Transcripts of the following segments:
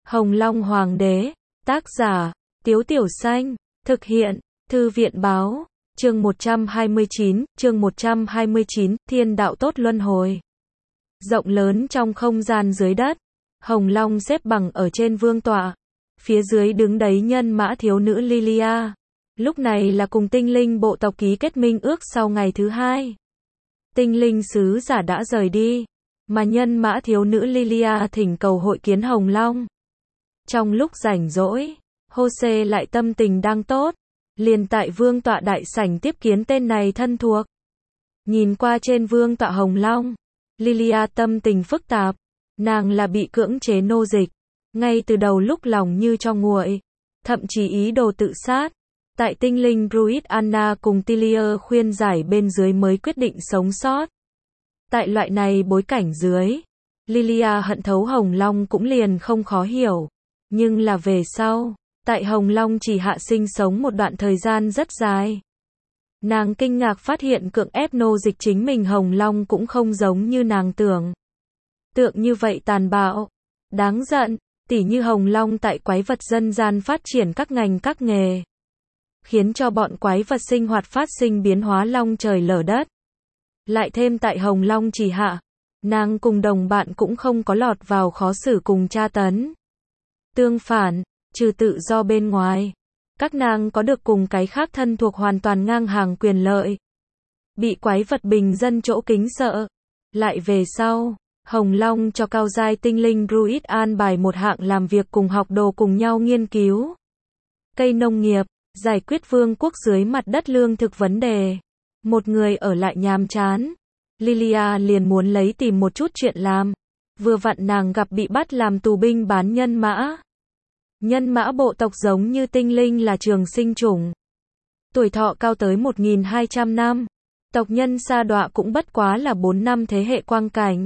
Hồng Long Hoàng đế, tác giả, Tiếu Tiểu Xanh, thực hiện, Thư viện báo, chương 129, Thiên đạo tốt luân hồi. Rộng lớn trong không gian dưới đất, Hồng Long xếp bằng ở trên vương tọa, phía dưới đứng đấy nhân mã thiếu nữ Lilia. Lúc này là cùng tinh linh bộ tộc ký kết minh ước sau ngày thứ hai. Tinh linh sứ giả đã rời đi, mà nhân mã thiếu nữ Lilia thỉnh cầu hội kiến Hồng Long. Trong lúc rảnh rỗi, Jose lại tâm tình đang tốt, liền tại vương tọa đại sảnh tiếp kiến tên này thân thuộc. Nhìn qua trên vương tọa Hồng Long, Lilia tâm tình phức tạp, nàng là bị cưỡng chế nô dịch, ngay từ đầu lúc lòng như cho nguội, thậm chí ý đồ tự sát. Tại tinh linh Druid Anna cùng Tilia khuyên giải bên dưới mới quyết định sống sót. Tại loại này bối cảnh dưới, Lilia hận thấu Hồng Long cũng liền không khó hiểu. Nhưng là về sau, tại Hồng Long chỉ hạ sinh sống một đoạn thời gian rất dài. Nàng kinh ngạc phát hiện cưỡng ép nô dịch chính mình Hồng Long cũng không giống như nàng tưởng. Tượng như vậy tàn bạo, đáng giận, tỉ như Hồng Long tại quái vật dân gian phát triển các ngành các nghề, khiến cho bọn quái vật sinh hoạt phát sinh biến hóa long trời lở đất. Lại thêm tại Hồng Long chỉ hạ, nàng cùng đồng bạn cũng không có lọt vào khó xử cùng tra tấn. Tương phản, trừ tự do bên ngoài, các nàng có được cùng cái khác thân thuộc hoàn toàn ngang hàng quyền lợi. Bị quái vật bình dân chỗ kính sợ. Lại về sau, Hồng Long cho cao giai tinh linh Druid an bài một hạng làm việc cùng học đồ cùng nhau nghiên cứu cây nông nghiệp, giải quyết vương quốc dưới mặt đất lương thực vấn đề. Một người ở lại nhàm chán, Lilia liền muốn lấy tìm một chút chuyện làm. Vừa vặn nàng gặp bị bắt làm tù binh bán nhân mã. Nhân mã bộ tộc giống như tinh linh là trường sinh chủng, tuổi thọ cao tới 1.200 năm. Tộc nhân sa đọa cũng bất quá là 4 năm thế hệ quang cảnh.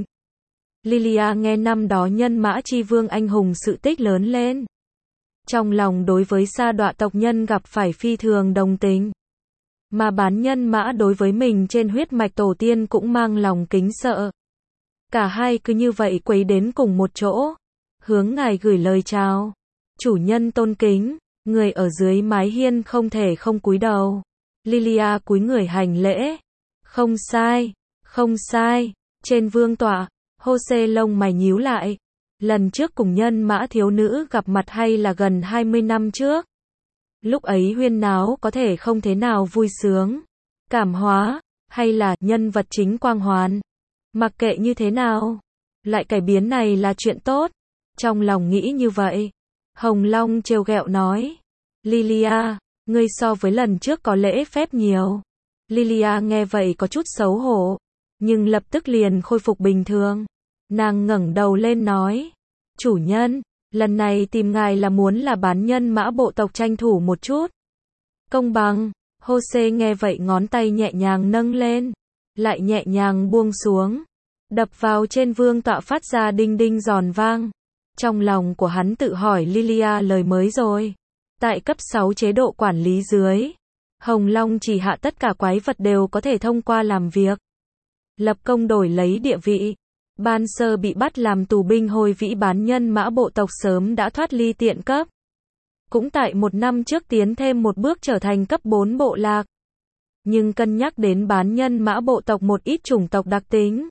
Lilia nghe năm đó nhân mã chi vương anh hùng sự tích lớn lên. Trong lòng đối với sa đọa tộc nhân gặp phải phi thường đồng tình. Mà bán nhân mã đối với mình trên huyết mạch tổ tiên cũng mang lòng kính sợ. Cả hai cứ như vậy quấy đến cùng một chỗ. Hướng ngài gửi lời chào. Chủ nhân tôn kính, người ở dưới mái hiên không thể không cúi đầu. Lilia cúi người hành lễ. Không sai, không sai. Trên vương tọa, Jose lông mày nhíu lại. Lần trước cùng nhân mã thiếu nữ gặp mặt hay là gần 20 năm trước. Lúc ấy huyên náo có thể không thế nào vui sướng, cảm hóa, hay là nhân vật chính quang hoàn. Mặc kệ như thế nào, lại cải biến này là chuyện tốt. Trong lòng nghĩ như vậy, Hồng Long trêu ghẹo nói. Lilia, ngươi so với lần trước có lễ phép nhiều. Lilia nghe vậy có chút xấu hổ, nhưng lập tức liền khôi phục bình thường. Nàng ngẩng đầu lên nói. Chủ nhân, lần này tìm ngài là muốn là bán nhân mã bộ tộc tranh thủ một chút công bằng. Jose nghe vậy ngón tay nhẹ nhàng nâng lên, lại nhẹ nhàng buông xuống, đập vào trên vương tọa phát ra đinh đinh giòn vang. Trong lòng của hắn tự hỏi Lilia lời mới rồi. Tại cấp 6 chế độ quản lý dưới, Hồng Long chỉ hạ tất cả quái vật đều có thể thông qua làm việc, lập công đổi lấy địa vị. Ban sơ bị bắt làm tù binh hồi vĩ bán nhân mã bộ tộc sớm đã thoát ly tiện cấp. Cũng tại 1 năm trước tiến thêm một bước trở thành cấp 4 bộ lạc. Nhưng cân nhắc đến bán nhân mã bộ tộc một ít chủng tộc đặc tính,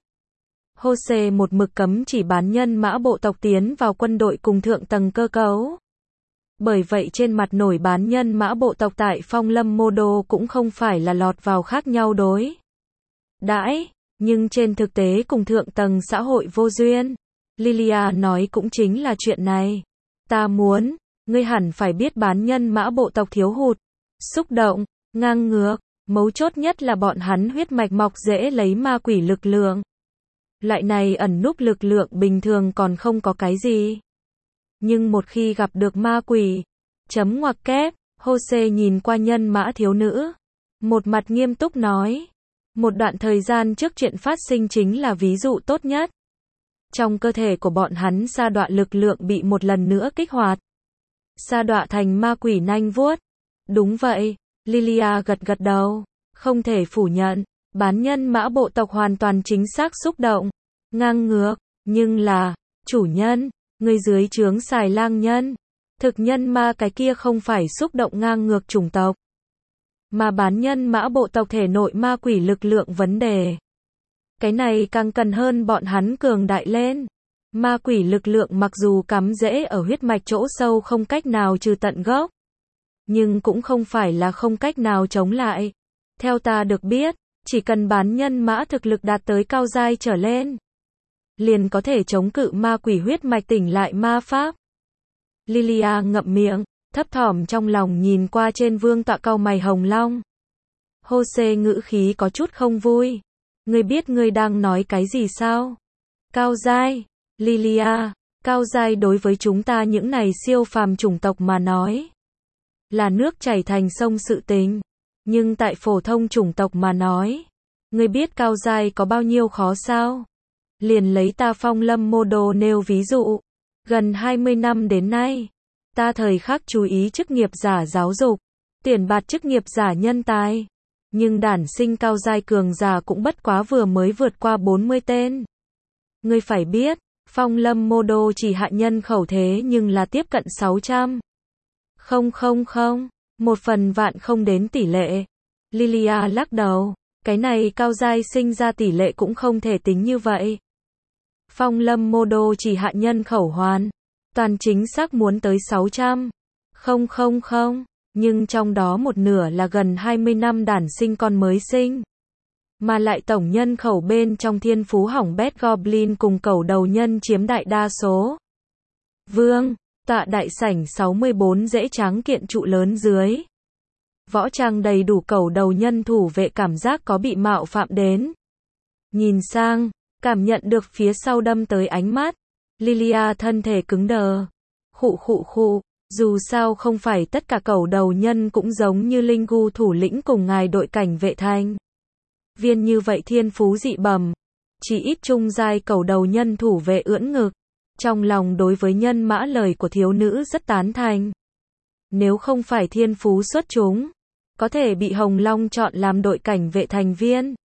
Jose một mực cấm chỉ bán nhân mã bộ tộc tiến vào quân đội cùng thượng tầng cơ cấu. Bởi vậy trên mặt nổi bán nhân mã bộ tộc tại Phong Lâm Mô Đô cũng không phải là lọt vào khác nhau đối đãi. Nhưng trên thực tế cùng thượng tầng xã hội vô duyên. Lilia nói cũng chính là chuyện này. Ta muốn, ngươi hẳn phải biết bán nhân mã bộ tộc thiếu hụt, xúc động, ngang ngược, mấu chốt nhất là bọn hắn huyết mạch mọc dễ lấy ma quỷ lực lượng. Loại này ẩn núp lực lượng bình thường còn không có cái gì. Nhưng một khi gặp được ma quỷ, chấm ngoặc kép, Jose nhìn qua nhân mã thiếu nữ, một mặt nghiêm túc nói. Một đoạn thời gian trước chuyện phát sinh chính là ví dụ tốt nhất. Trong cơ thể của bọn hắn sa đọa lực lượng bị một lần nữa kích hoạt. Sa đọa thành ma quỷ nanh vuốt. Đúng vậy, Lilia gật gật đầu. Không thể phủ nhận, bán nhân mã bộ tộc hoàn toàn chính xác xúc động, ngang ngược. Nhưng là, chủ nhân, Người dưới trướng xài lang nhân, thực nhân ma cái kia không phải xúc động ngang ngược chủng tộc, mà bán nhân mã bộ tộc thể nội ma quỷ lực lượng vấn đề. Cái này càng cần hơn bọn hắn cường đại lên. Ma quỷ lực lượng mặc dù cắm rễ ở huyết mạch chỗ sâu không cách nào trừ tận gốc, nhưng cũng không phải là không cách nào chống lại. Theo ta được biết, chỉ cần bán nhân mã thực lực đạt tới cao giai trở lên, liền có thể chống cự ma quỷ huyết mạch tỉnh lại ma pháp. Lilia ngậm miệng, thấp thỏm trong lòng nhìn qua trên vương tọa cau mày Hồng Long. Jose ngữ khí có chút không vui. Ngươi biết ngươi đang nói cái gì sao? Cao giai, Lilia, cao giai đối với chúng ta những này siêu phàm chủng tộc mà nói, là nước chảy thành sông sự tình. Nhưng tại phổ thông chủng tộc mà nói, ngươi biết cao giai có bao nhiêu khó sao? Liền lấy ta Phong Lâm Mô Đồ nêu ví dụ. Gần 20 năm đến nay, ta thời khắc chú ý chức nghiệp giả giáo dục, tuyển bạt chức nghiệp giả nhân tài. Nhưng đản sinh cao giai cường giả cũng bất quá vừa mới vượt qua 40 tên. Ngươi phải biết, Phong Lâm Mô Đô chỉ hạ nhân khẩu thế nhưng là tiếp cận 600. Không, 1/1000 không đến tỷ lệ. Lilia lắc đầu, cái này cao giai sinh ra tỷ lệ cũng không thể tính như vậy. Phong Lâm Mô Đô chỉ hạ nhân khẩu hoàn toàn chính xác muốn tới 600. Không, nhưng trong đó một nửa là gần 20 năm đản sinh con mới sinh. Mà lại tổng nhân khẩu bên trong thiên phú hỏng bét Goblin cùng cẩu đầu nhân chiếm đại đa số. Vương, tọa đại sảnh 64 dễ tráng kiện trụ lớn dưới. Võ trang đầy đủ cẩu đầu nhân thủ vệ cảm giác có bị mạo phạm đến. Nhìn sang, cảm nhận được phía sau đâm tới ánh mắt. Lilia thân thể cứng đờ. Khụ. Dù sao không phải tất cả cẩu đầu nhân cũng giống như Linh Gu thủ lĩnh cùng ngài đội cảnh vệ thành viên như vậy thiên phú dị bẩm. Chỉ ít trung giai cẩu đầu nhân thủ vệ ưỡn ngực. Trong lòng đối với nhân mã lời của thiếu nữ rất tán thành. Nếu không phải thiên phú xuất chúng, có thể bị Hồng Long chọn làm đội cảnh vệ thành viên.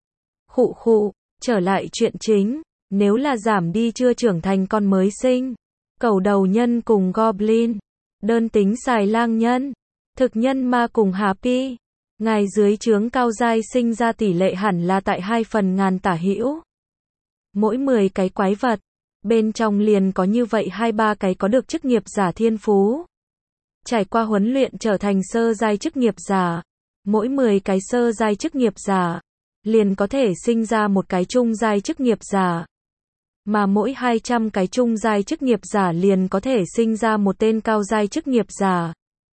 Khụ, trở lại chuyện chính. Nếu là giảm đi chưa trưởng thành con mới sinh, cẩu đầu nhân cùng Goblin, đơn tính xài lang nhân, thực nhân ma cùng Happy, ngài dưới trướng cao giai sinh ra tỷ lệ hẳn là tại 2/1000 tả hữu. Mỗi 10 cái quái vật, bên trong liền có như vậy 2-3 cái có được chức nghiệp giả thiên phú. Trải qua huấn luyện trở thành sơ giai chức nghiệp giả, mỗi 10 cái sơ giai chức nghiệp giả, liền có thể sinh ra một cái trung giai chức nghiệp giả. Mà mỗi 200 cái trung giai chức nghiệp giả liền có thể sinh ra một tên cao giai chức nghiệp giả.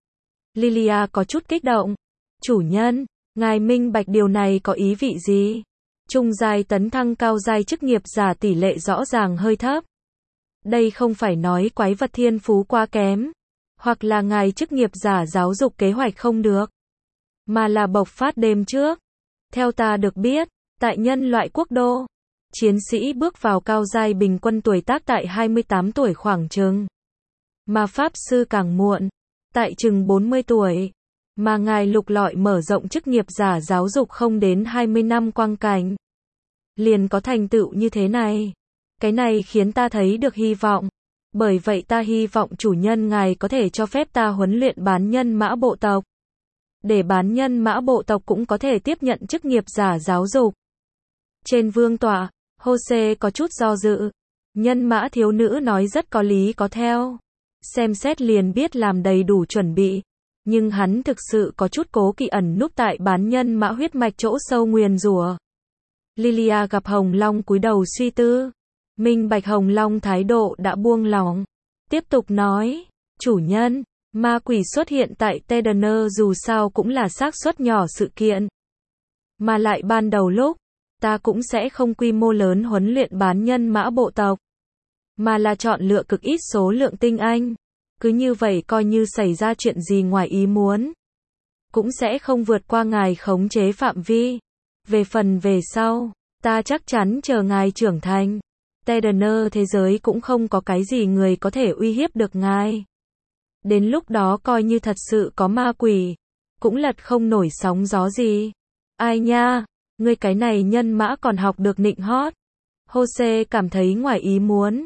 Lilia có chút kích động. Chủ nhân, ngài minh bạch điều này có ý vị gì? Trung giai tấn thăng cao giai chức nghiệp giả tỷ lệ rõ ràng hơi thấp. Đây không phải nói quái vật thiên phú quá kém, hoặc là ngài chức nghiệp giả giáo dục kế hoạch không được, mà là bộc phát đêm trước. Theo ta được biết, tại nhân loại quốc đô, chiến sĩ bước vào cao giai bình quân tuổi tác tại 28 tuổi khoảng chừng. Mà pháp sư càng muộn, tại chừng 40 tuổi. Mà ngài lục lọi mở rộng chức nghiệp giả giáo dục không đến 20 năm quang cảnh, liền có thành tựu như thế này. Cái này khiến ta thấy được hy vọng. Bởi vậy ta hy vọng chủ nhân ngài có thể cho phép ta huấn luyện bán nhân mã bộ tộc. Để bán nhân mã bộ tộc cũng có thể tiếp nhận chức nghiệp giả giáo dục. Trên vương tọa, Jose có chút do dự. Nhân mã thiếu nữ nói rất có lý có theo. Xem xét liền biết làm đầy đủ chuẩn bị. Nhưng hắn thực sự có chút cố kỵ ẩn núp tại bán nhân mã huyết mạch chỗ sâu nguyền rủa. Lilia gặp Hồng Long cúi đầu suy tư. Minh bạch Hồng Long thái độ đã buông lỏng. Tiếp tục nói, chủ nhân, ma quỷ xuất hiện tại Tedener dù sao cũng là xác suất nhỏ sự kiện. Mà lại ban đầu lúc, ta cũng sẽ không quy mô lớn huấn luyện bán nhân mã bộ tộc, mà là chọn lựa cực ít số lượng tinh anh. Cứ như vậy coi như xảy ra chuyện gì ngoài ý muốn, cũng sẽ không vượt qua ngài khống chế phạm vi. Về phần về sau, ta chắc chắn chờ ngài trưởng thành. Tedener thế giới cũng không có cái gì người có thể uy hiếp được ngài. Đến lúc đó coi như thật sự có ma quỷ, cũng lật không nổi sóng gió gì. Ai nha, ngươi cái này nhân mã còn học được nịnh hót. Jose cảm thấy ngoài ý muốn.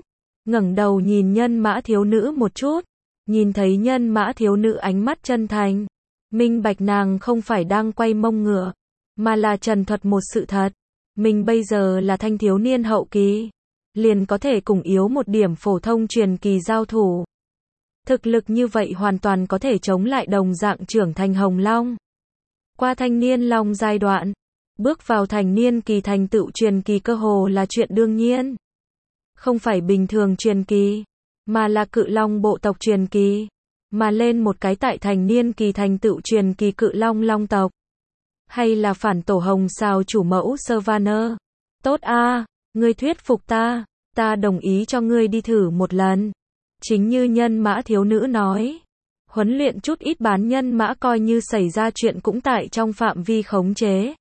ngẩng đầu nhìn nhân mã thiếu nữ một chút, nhìn thấy nhân mã thiếu nữ ánh mắt chân thành, minh bạch nàng không phải đang quay mông ngựa, mà là trần thuật một sự thật. Mình bây giờ là thanh thiếu niên hậu kỳ, liền có thể cùng yếu một điểm phổ thông truyền kỳ giao thủ. Thực lực như vậy hoàn toàn có thể chống lại đồng dạng trưởng thành Hồng Long. Qua thanh niên long giai đoạn, bước vào thành niên kỳ thành tựu truyền kỳ cơ hồ là chuyện đương nhiên. Không phải bình thường truyền kỳ, mà là cự long bộ tộc truyền kỳ, mà lên một cái tại thành niên kỳ thành tựu truyền kỳ cự long long tộc. Hay là phản tổ hồng sao chủ mẫu Sylvaner. Tốt a, ngươi thuyết phục ta đồng ý cho ngươi đi thử một lần. Chính như nhân mã thiếu nữ nói, huấn luyện chút ít bán nhân mã coi như xảy ra chuyện cũng tại trong phạm vi khống chế.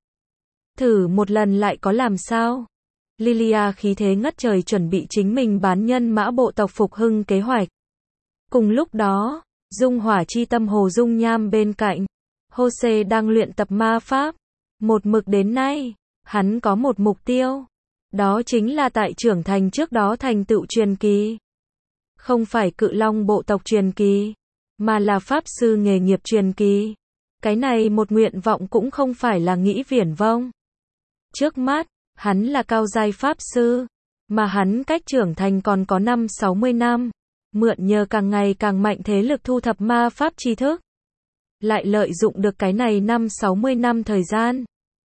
Thử một lần lại có làm sao? Lilia khí thế ngất trời chuẩn bị chính mình bán nhân mã bộ tộc phục hưng kế hoạch. Cùng lúc đó, dung hỏa chi tâm Hồ Dung Nham bên cạnh, Jose đang luyện tập ma pháp. Một mực đến nay, hắn có một mục tiêu. Đó chính là tại trưởng thành trước đó thành tựu truyền kỳ. Không phải cự long bộ tộc truyền kỳ, mà là pháp sư nghề nghiệp truyền kỳ. Cái này một nguyện vọng cũng không phải là nghĩ viển vông. Trước mắt, hắn là cao giai pháp sư, mà hắn cách trưởng thành còn có 60 năm, mượn nhờ càng ngày càng mạnh thế lực thu thập ma pháp tri thức. Lại lợi dụng được cái này 60 năm thời gian.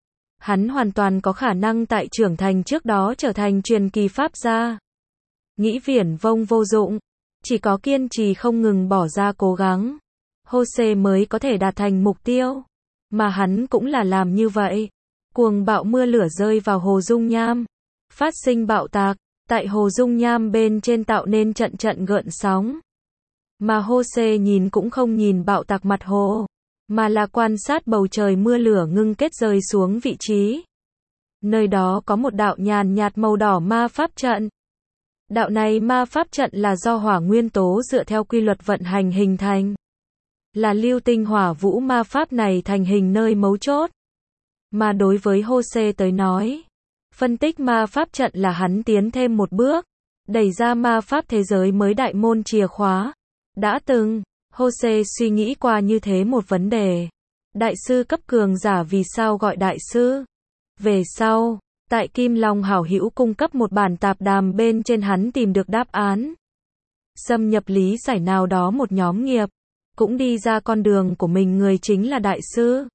Hắn hoàn toàn có khả năng tại trưởng thành trước đó trở thành truyền kỳ pháp gia. Nghĩ viển vông vô dụng, chỉ có kiên trì không ngừng bỏ ra cố gắng, Jose mới có thể đạt thành mục tiêu. Mà hắn cũng là làm như vậy. Cuồng bạo mưa lửa rơi vào Hồ Dung Nham, phát sinh bạo tạc, tại Hồ Dung Nham bên trên tạo nên trận trận gợn sóng. Mà Jose nhìn cũng không nhìn bạo tạc mặt hồ, mà là quan sát bầu trời mưa lửa ngưng kết rơi xuống vị trí. Nơi đó có một đạo nhàn nhạt màu đỏ ma pháp trận. Đạo này ma pháp trận là do hỏa nguyên tố dựa theo quy luật vận hành hình thành. Là lưu tinh hỏa vũ ma pháp này thành hình nơi mấu chốt. Mà đối với Jose tới nói, phân tích ma pháp trận là hắn tiến thêm một bước, đẩy ra ma pháp thế giới mới đại môn chìa khóa. Đã từng, Jose suy nghĩ qua như thế một vấn đề. Đại sư cấp cường giả vì sao gọi đại sư? Về sau, tại Kim Long hảo hữu cung cấp một bản tạp đàm bên trên hắn tìm được đáp án. Xâm nhập lý giải nào đó một nhóm nghiệp, cũng đi ra con đường của mình người chính là đại sư.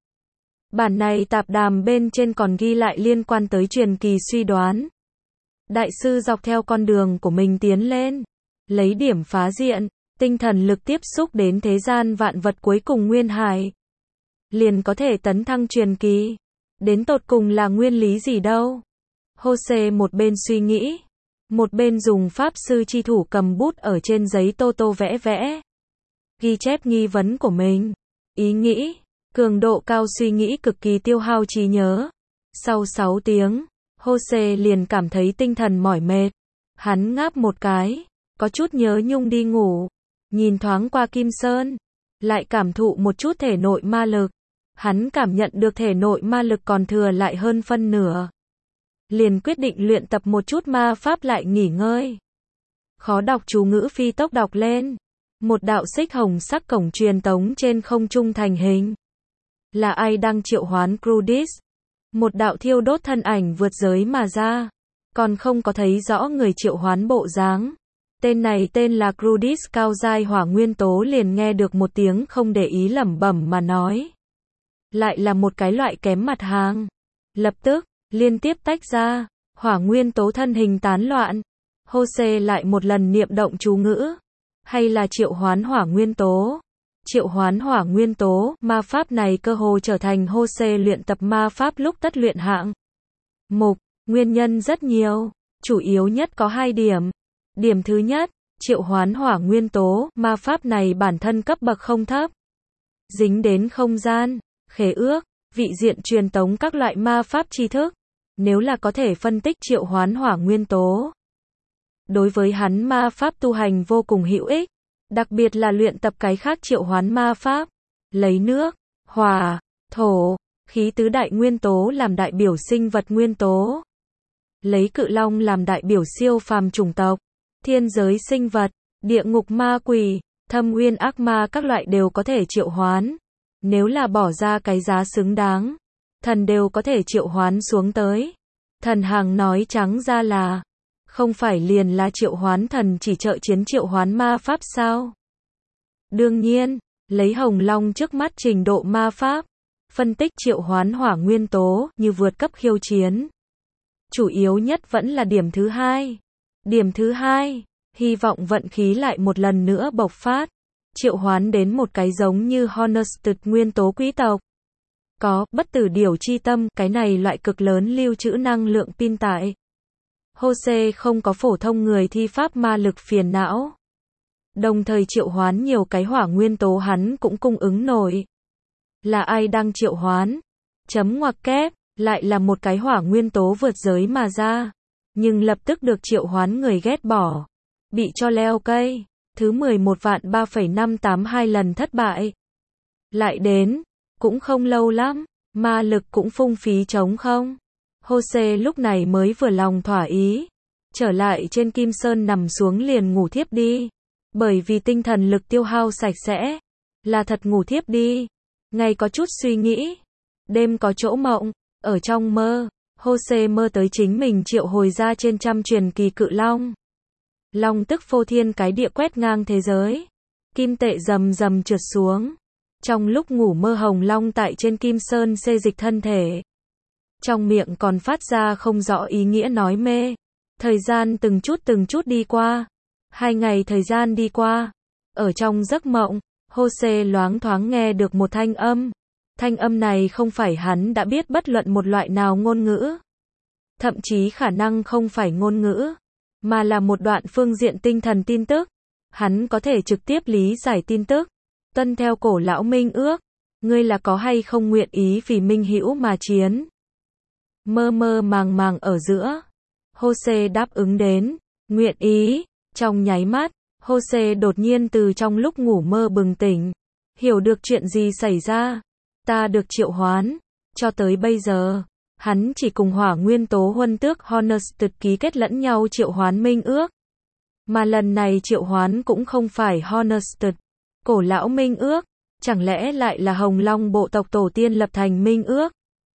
Bản này tạp đàm bên trên còn ghi lại liên quan tới truyền kỳ suy đoán. Đại sư dọc theo con đường của mình tiến lên, lấy điểm phá diện, tinh thần lực tiếp xúc đến thế gian vạn vật cuối cùng nguyên hải. Liền có thể tấn thăng truyền kỳ. Đến tột cùng là nguyên lý gì đâu? Jose một bên suy nghĩ, một bên dùng pháp sư chi thủ cầm bút ở trên giấy tô tô vẽ vẽ. Ghi chép nghi vấn của mình, ý nghĩ, cường độ cao suy nghĩ cực kỳ tiêu hao trí nhớ. Sau 6 tiếng, Jose liền cảm thấy tinh thần mỏi mệt. Hắn ngáp một cái, có chút nhớ nhung đi ngủ. Nhìn thoáng qua Kim Sơn, lại cảm thụ một chút thể nội ma lực. Hắn cảm nhận được thể nội ma lực còn thừa lại hơn phân nửa. Liền quyết định luyện tập một chút ma pháp lại nghỉ ngơi. Khó đọc chú ngữ phi tốc đọc lên. Một đạo xích hồng sắc cổng truyền tống trên không trung thành hình. Là ai đang triệu hoán Crudis? Một đạo thiêu đốt thân ảnh vượt giới mà ra. Còn không có thấy rõ người triệu hoán bộ dáng. Tên này tên là Crudis cao giai hỏa nguyên tố liền nghe được một tiếng không để ý lẩm bẩm mà nói. Lại là một cái loại kém mặt hàng. Lập tức, liên tiếp tách ra, hỏa nguyên tố thân hình tán loạn. Jose lại một lần niệm động chú ngữ. Hay là triệu hoán hỏa nguyên tố? Triệu hoán hỏa nguyên tố, ma pháp này cơ hồ trở thành Jose luyện tập ma pháp lúc tất luyện hạng mục. Nguyên nhân rất nhiều, chủ yếu nhất có 2 điểm. Điểm thứ nhất, triệu hoán hỏa nguyên tố, ma pháp này bản thân cấp bậc không thấp. Dính đến không gian, khế ước, vị diện truyền tống các loại ma pháp tri thức. Nếu là có thể phân tích triệu hoán hỏa nguyên tố, đối với hắn ma pháp tu hành vô cùng hữu ích. Đặc biệt là luyện tập cái khác triệu hoán ma pháp. Lấy nước, hỏa, thổ, khí tứ đại nguyên tố làm đại biểu sinh vật nguyên tố. Lấy cự long làm đại biểu siêu phàm chủng tộc. thiên giới sinh vật, địa ngục ma quỷ, thâm uyên ác ma các loại đều có thể triệu hoán. Nếu là bỏ ra cái giá xứng đáng, thần đều có thể triệu hoán xuống tới. Thần hàng nói trắng ra là, không phải liền là triệu hoán thần chỉ trợ chiến triệu hoán ma pháp sao? Đương nhiên, lấy Hồng Long trước mắt trình độ ma pháp, phân tích triệu hoán hỏa nguyên tố như vượt cấp khiêu chiến. Chủ yếu nhất vẫn là điểm thứ hai. Điểm thứ hai, hy vọng vận khí lại một lần nữa bộc phát. Triệu hoán đến một cái giống như Honested nguyên tố quý tộc. Có bất tử điều chi tâm, cái này loại cực lớn lưu trữ năng lượng pin tại. Jose không có phổ thông người thi pháp ma lực phiền não. Đồng thời triệu hoán nhiều cái hỏa nguyên tố hắn cũng cung ứng nổi. Là ai đang triệu hoán? Chấm ngoặc kép, lại là một cái hỏa nguyên tố vượt giới mà ra. Nhưng lập tức được triệu hoán người ghét bỏ. Bị cho leo cây. Thứ 11.382 lần thất bại. Lại đến, cũng không lâu lắm, ma lực cũng phung phí trống không. Jose lúc này mới vừa lòng thỏa ý. Trở lại trên Kim Sơn nằm xuống liền ngủ thiếp đi. Bởi vì tinh thần lực tiêu hao sạch sẽ. Là thật ngủ thiếp đi. Ngày có chút suy nghĩ. Đêm có chỗ mộng. Ở trong mơ, Jose mơ tới chính mình triệu hồi ra trên trăm truyền kỳ cự long. Long tức phô thiên cái địa quét ngang thế giới. Kim tệ rầm rầm trượt xuống. Trong lúc ngủ mơ Hồng Long tại trên Kim Sơn xê dịch thân thể. Trong miệng còn phát ra không rõ ý nghĩa nói mê. Thời gian từng chút đi qua. 2 ngày thời gian đi qua. Ở trong giấc mộng, Jose loáng thoáng nghe được một thanh âm. Thanh âm này không phải hắn đã biết bất luận một loại nào ngôn ngữ. Thậm chí khả năng không phải ngôn ngữ. Mà là một đoạn phương diện tinh thần tin tức. Hắn có thể trực tiếp lý giải tin tức. Tuân theo cổ lão minh ước. Ngươi là có hay không nguyện ý vì minh hữu mà chiến. Mơ mơ màng màng ở giữa. Jose đáp ứng đến. Nguyện ý. Trong nháy mắt, Jose đột nhiên từ trong lúc ngủ mơ bừng tỉnh. Hiểu được chuyện gì xảy ra. Ta được triệu hoán. Cho tới bây giờ, hắn chỉ cùng hỏa nguyên tố huân tước Honested ký kết lẫn nhau triệu hoán minh ước. Mà lần này triệu hoán cũng không phải Honested. Cổ lão minh ước. Chẳng lẽ lại là Hồng Long bộ tộc tổ tiên lập thành minh ước?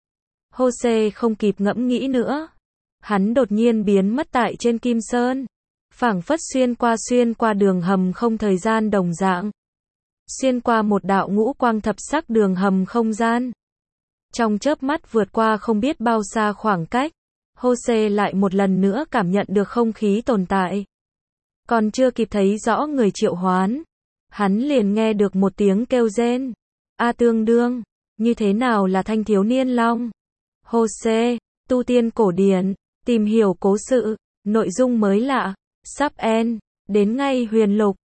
Jose không kịp ngẫm nghĩ nữa. Hắn đột nhiên biến mất tại trên Kim Sơn. Phảng phất xuyên qua đường hầm không thời gian đồng dạng. Xuyên qua một đạo ngũ quang thập sắc đường hầm không gian. Trong chớp mắt vượt qua không biết bao xa khoảng cách. Jose lại một lần nữa cảm nhận được không khí tồn tại. Còn chưa kịp thấy rõ người triệu hoán. Hắn liền nghe được một tiếng kêu rên. A tương đương. Như thế nào là thanh thiếu niên long? Jose, tu tiên cổ điển. Tìm hiểu cố sự. Nội dung mới lạ. Sắp end. Đến ngay huyền lục.